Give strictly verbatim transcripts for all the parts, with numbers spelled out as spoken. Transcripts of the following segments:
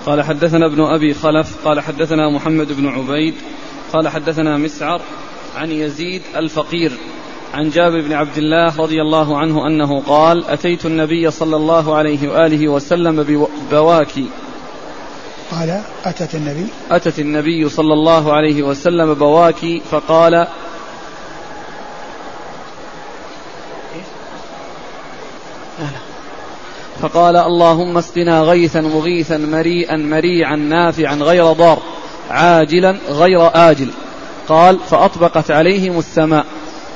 قال حدثنا ابن أبي خلف قال حدثنا محمد بن عبيد قال حدثنا مسعر عن يزيد الفقير عن جابر بن عبد الله رضي الله عنه أنه قال أتيت النبي صلى الله عليه وآله وسلم ببواكي. قال أتت النبي أتت النبي صلى الله عليه وسلم بواكي فقال فقال اللهم اسقنا غيثا مغيثا مريئا مريعا نافعا غير ضار عاجلا غير آجل. قال فأطبقت عليهم السماء.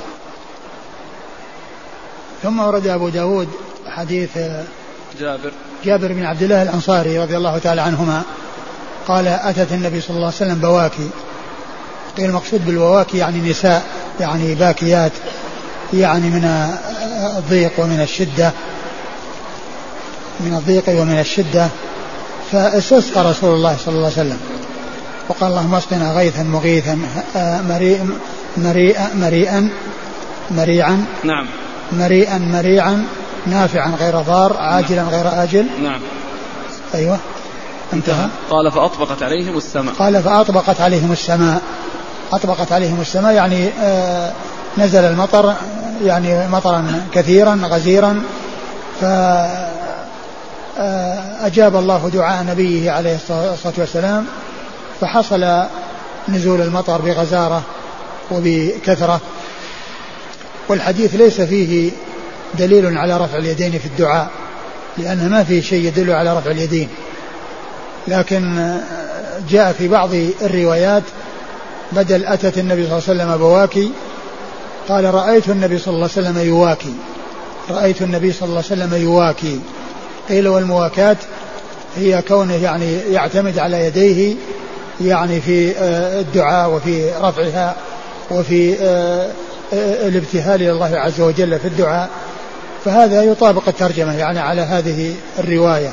ثم ورد أبو داود حديث جابر جابر بن عبد الله الأنصاري رضي الله تعالى عنهما قال أتت النبي صلى الله عليه وسلم بواكي. قيل المقصود بالبواكي يعني نساء يعني باكيات يعني من الضيق ومن الشدة من الضيق ومن الشدة. فاستسقى رسول الله صلى الله عليه وسلم وقال اللهم اسقنا غيثا مغيثا مريئا مريئا مريئا مريعا نعم مريئا مريعا نافعا غير ضار عاجلا غير آجل. نعم أيوة انتهى. قال فأطبقت عليهم السماء. قال فأطبقت عليهم السماء. أطبقت عليهم السماء يعني آه نزل المطر يعني مطرا كثيرا غزيرا. فأجاب الله دعاء نبيه عليه الصلاة والسلام فحصل نزول المطر بغزارة وبكثرة. والحديث ليس فيه دليل على رفع اليدين في الدعاء لأن ما فيه شيء يدل على رفع اليدين. لكن جاء في بعض الروايات بدل أتت النبي صلى الله عليه وسلم بواكي قال رأيت النبي صلى الله عليه وسلم يواكي. رأيت النبي صلى الله عليه وسلم يواكي. قيل والمواكاة هي كونه يعني يعتمد على يديه يعني في الدعاء وفي رفعها وفي الابتهال إلى الله عز وجل في الدعاء. فهذا يطابق الترجمة يعني على هذه الرواية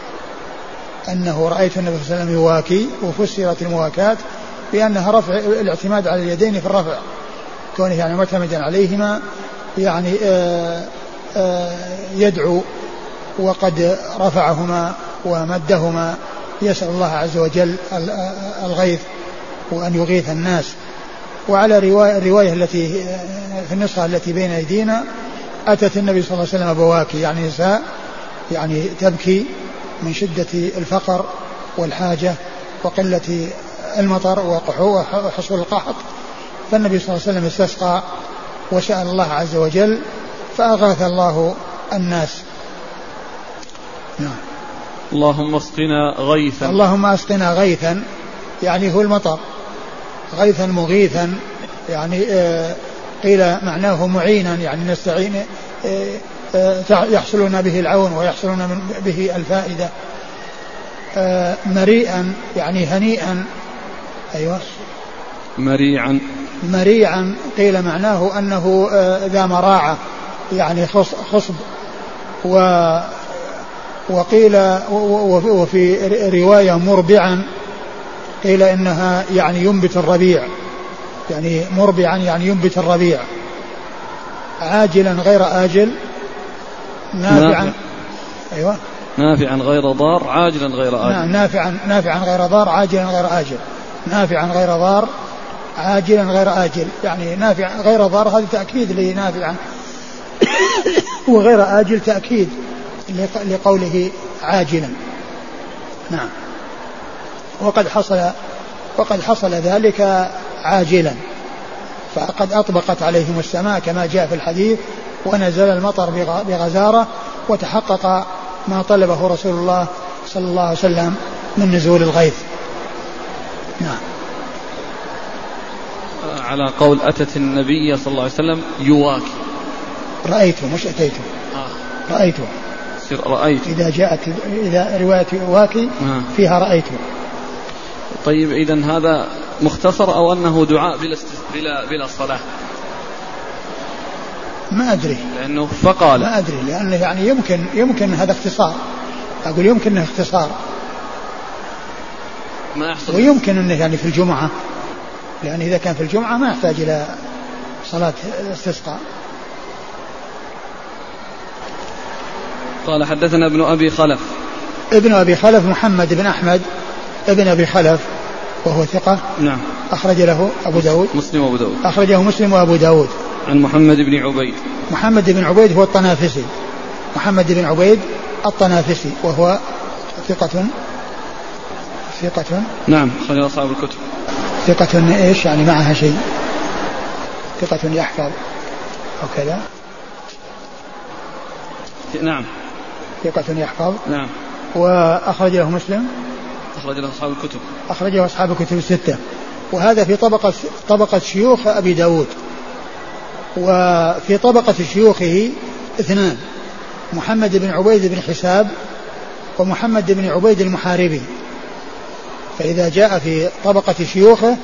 أنه رأيت النبي صلى الله عليه وسلم يواكي. وفسرت المواكاة بأنها رفع الاعتماد على اليدين في الرفع كونه يعني معتمدا عليهما يعني آآ آآ يدعو وقد رفعهما ومدهما يسأل الله عز وجل الغيث وأن يغيث الناس. وعلى رواية الرواية التي في النسخة التي بين أيدينا أتت النبي صلى الله عليه وسلم بواكي يعني نساء يعني تبكي من شدة الفقر والحاجة وقلة المطر وحصول القحط. فالنبي صلى الله عليه وسلم استسقى وسأل الله عز وجل فأغاث الله الناس. نعم. اللهم اسقنا غيثا. اللهم اسقنا غيثا يعني هو المطر. غيثا مغيثا يعني آه قيل معناه معينا يعني نستعين آه آه يحصلنا به العون ويحصلنا من به الفائدة. آه مريئا يعني هنيئا. أيوة مريعا. مريعا قيل معناه أنه آه ذا مراعة يعني خصب. و وقيل وفي رواية مربعا قيل إنها يعني ينبت الربيع يعني مربعا يعني ينبت الربيع. عاجلا غير آجل. نافعا نافع. أيوة نافعا غير ضار عاجلا غير آجل. نافعا نافعا غير ضار عاجلا غير آجل. نافعا غير ضار عاجلا غير آجل يعني نافع غير ضار هذا تأكيد لنافعا وغير آجل تأكيد لقوله عاجلا. نعم. وقد حصل وقد حصل ذلك عاجلا فقد أطبقت عليهم السماء كما جاء في الحديث ونزل المطر بغزارة وتحقق ما طلبه رسول الله صلى الله عليه وسلم من نزول الغيث. نعم. على قول أتت النبي صلى الله عليه وسلم يواكي. رأيته مش أتيته. آه. رأيته. رأيت إذا جاءت إذا رواية واكي فيها رأيته. طيب إذن هذا مختصر أو أنه دعاء بلا بلا بلا صلاة؟ ما أدري لأنه فقال ما أدري لأنه يعني يمكن يمكن هذا اختصار. أقول يمكن أنه اختصار ما يحصل. ويمكن أنه يعني في الجمعة لأن إذا كان في الجمعة ما يحتاج إلى صلاة استسقاء. قال حدثنا ابن أبي خلف ابن أبي خلف محمد بن أحمد ابن أبي خلف وهو ثقة. نعم. أخرج له أبو داود. مسلم وأبو داود. أخرجه مسلم وأبو داود. عن محمد بن عبيد. محمد بن عبيد هو الطنافسي. محمد بن عبيد الطنافسي وهو ثقة. ثقة. نعم. أخرج أصحاب الكتب. ثقة إيش يعني معها شيء؟ ثقة يحفظ أو كذا. نعم. ثقة يحفظ. نعم. وأخرج له مسلم. أخرج له أصحاب الكتب. أخرجه أصحاب الكتب الستة. وهذا في طبقة طبقة شيوخ أبي داود. وفي طبقة شيوخه اثنان، محمد بن عبيد بن حساب ومحمد بن عبيد المحاربي. فإذا جاء في طبقة شيوخه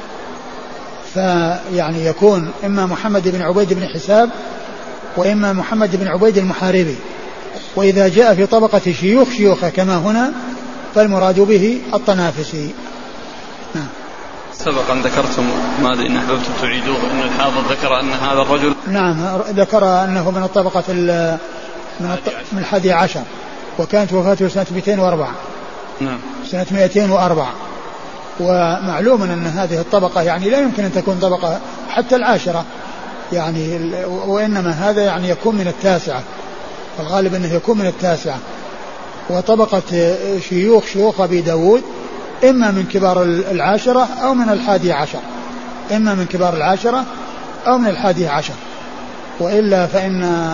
فيعني يكون إما محمد بن عبيد بن حساب وإما محمد بن عبيد المحاربي. وإذا جاء في طبقة شيوخ شيوخه كما هنا فالمراد به الطنافسي. نعم. سبقا ذكرتم ماذا إن أحببتم تعيدوه أن الحافظ ذكر أن هذا الرجل. نعم ذكر أنه من الطبقة من من الحادي عشر وكانت وفاته سنة مئتين وأربعة. نعم. سنة مئتين وأربعة. ومعلوم أن هذه الطبقة يعني لا يمكن أن تكون طبقة حتى العاشرة يعني، وإنما هذا يعني يكون من التاسعة، الغالب أنه يكون من التاسعة. وطبقة شيوخ شيوخ أبي داود إما من كبار العاشرة أو من الحادي عشر، إما من كبار العاشرة أو من الحادي عشر. وإلا فإن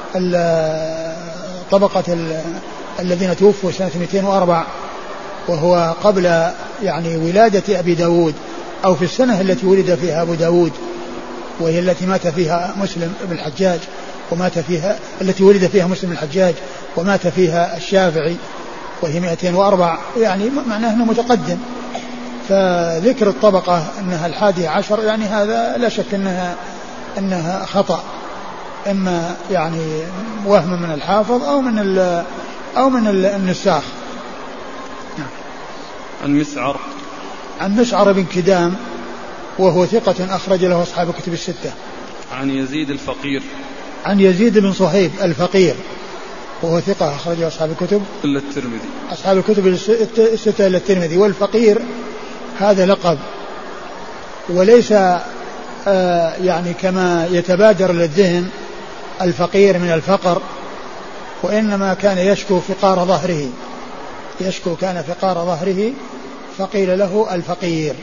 طبقة الذين توفوا سنة مئتين وأربعة وهو قبل يعني ولادة أبي داود أو في السنة التي ولد فيها أبو داود وهي التي مات فيها مسلم بن الحجاج ومات فيها التي ولد فيها مسلم بن الحجاج ومات فيها الشافعي وهي مئتين وأربعة، يعني معناه أنه متقدم. فذكر الطبقة أنها الحادي عشر يعني هذا لا شك أنها أنها خطأ، إما يعني وهم من الحافظ أو من ال أو من النساخ. عن مسعر. عن مسعر بن كدام وهو ثقة أخرج له أصحاب الكتب الستة. عن يزيد الفقير. عن يزيد بن صهيب الفقير وهو ثقة أخرج أصحاب الكتب إلا الترمذي. أصحاب الكتب الستة إلا الترمذي. والفقير هذا لقب وليس آه يعني كما يتبادر للذهن الفقير من الفقر، وإنما كان يشكو فقار ظهره، يشكو كان فقار ظهره فقيل له الفقير.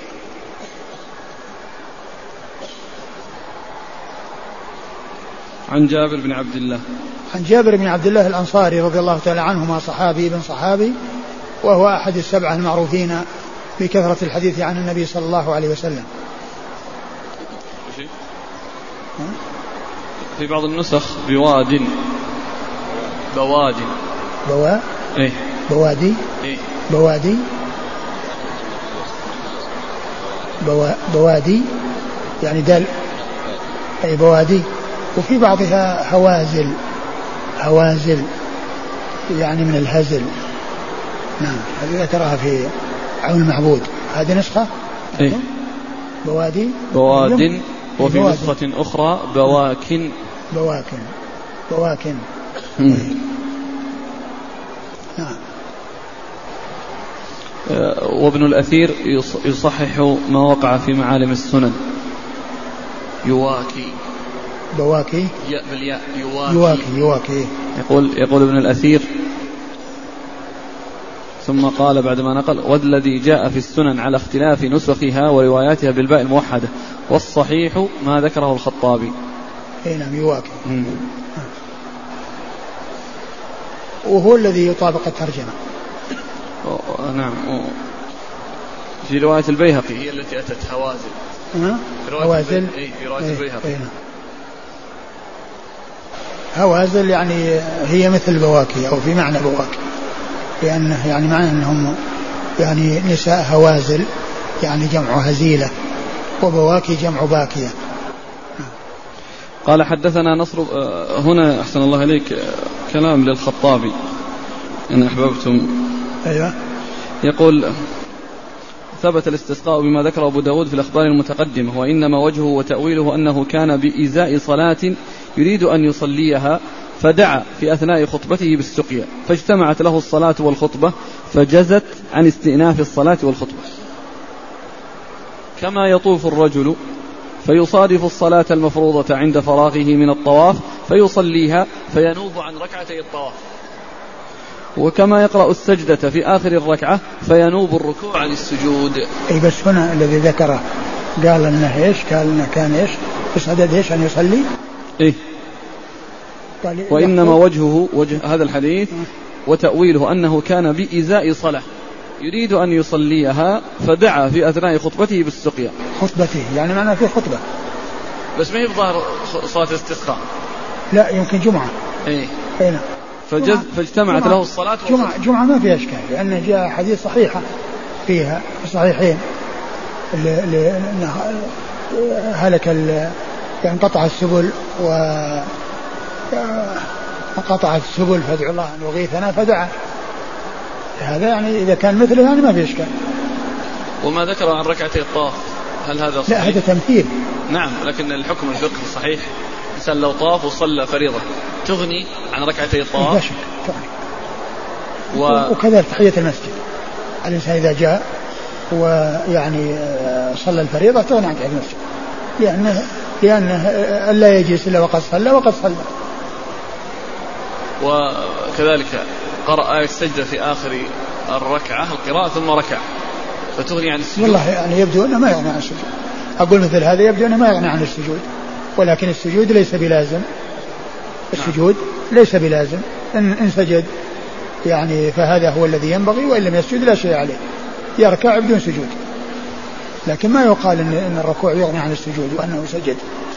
عن جابر بن عبد الله. عن جابر بن عبد الله الأنصاري رضي الله تعالى عنهما، صحابي ابن صحابي، وهو أحد السبعة المعروفين بكثرة الحديث عن النبي صلى الله عليه وسلم. في بعض النسخ بواد بوادي بوا إيه؟ بوادي إيه؟ بوادي بوا بوادي يعني دل أي بوادي. وفي بعضها هوازل هوازل يعني من الهزل. نعم هذه تراها في عون المعبود. هذه نسخة إيه؟ بوادي بواد. وفي نسخة أخرى بواكن بواكن بواكن. نعم. وابن الأثير يصحح ما وقع في معالم السنن. يواكي بواكي يا بالياء يواكي يواكي يواكي. يقول يقول ابن الأثير ثم قال بعدما نقل: والذي جاء في السنن على اختلاف نسخها ورواياتها بالباء الموحدة، والصحيح ما ذكره الخطابي. اي نعم يواكي. وهو الذي يطابق الترجمة. نعم. في رواية البيهقي هي التي أتت هوازل. هوازل أي في رواية البيهقي. هوازل يعني هي مثل بواكي أو في معنى بواكي، لأنه يعني معنى أنهم يعني نساء هوازل يعني جمع هزيلة، وبواكي جمع باكية. قال حدثنا نصر. هنا أحسن الله إليك كلام للخطابي إن أحببتم. أيوة. يقول: ثبت الاستسقاء بما ذكر أبو داود في الأخبار المتقدمة، وإنما وجهه وتأويله أنه كان بإزاء صلاة يريد أن يصليها فدعا في أثناء خطبته بالسقيا فاجتمعت له الصلاة والخطبة فجزت عن استئناف الصلاة والخطبة. كما يطوف الرجل فيصادف الصلاة المفروضة عند فراغه من الطواف فيصليها فينوب عن ركعتي الطواف. وكما يقرأ السجدة في آخر الركعة فينوب الركوع عن السجود. أي بس هنا الذي ذكره قال إنه إيش؟ قال إنه كان إيش؟ بصدد إيش أن يصلي؟ إيه. وإنما وجهه وجه هذا الحديث وتأويله أنه كان بإزاء صلاة يريد أن يصليها فدعا في أثناء خطبته بالسقيا. خطبته يعني معناه في خطبة بس ما هي بظاهر صلاة استسقاء. لا يمكن جمعة. إيه. هنا. فجز فاجتمعت له الصلاة جمعة جمعة ما فيها إشكال لأن جاء حديث صحيحة فيها الصحيحين اللي هلك يعني قطع السبل و قطع السبل فادعوا الله أن يغيثنا فدعا. هذا يعني إذا كان مثله يعني ما في إشكال. وما ذكر عن ركعتي الطواف هل هذا صحيح؟ لا هذا تمثيل. نعم لكن الحكم الفقهي صحيح. إنسان لو طاف وصلى فريضة تغني عن ركعتي الطواف. لا شك تغني. و... وكذلك تحية المسجد الإنسان إذا جاء ويعني صلى الفريضة تغني عن تحية المسجد لأنه لأنه لا يجلس إلا وقد صلى وقد صلى. وكذلك قرأ آية السجدة في آخر الركعة القراءة ثم ركع فتغني عن السجود. والله يعني يبدو أنه ما يغني عن السجود. أقول مثل هذا يبدو أنه ما يغني عن السجود ولكن السجود ليس بلازم. السجود ليس بلازم إن, إن سجد يعني فهذا هو الذي ينبغي وإن لم يسجد لا شيء عليه يركع بدون سجود. لكن ما يقال إن, إن الركوع يغني عن السجود وأنه سجد.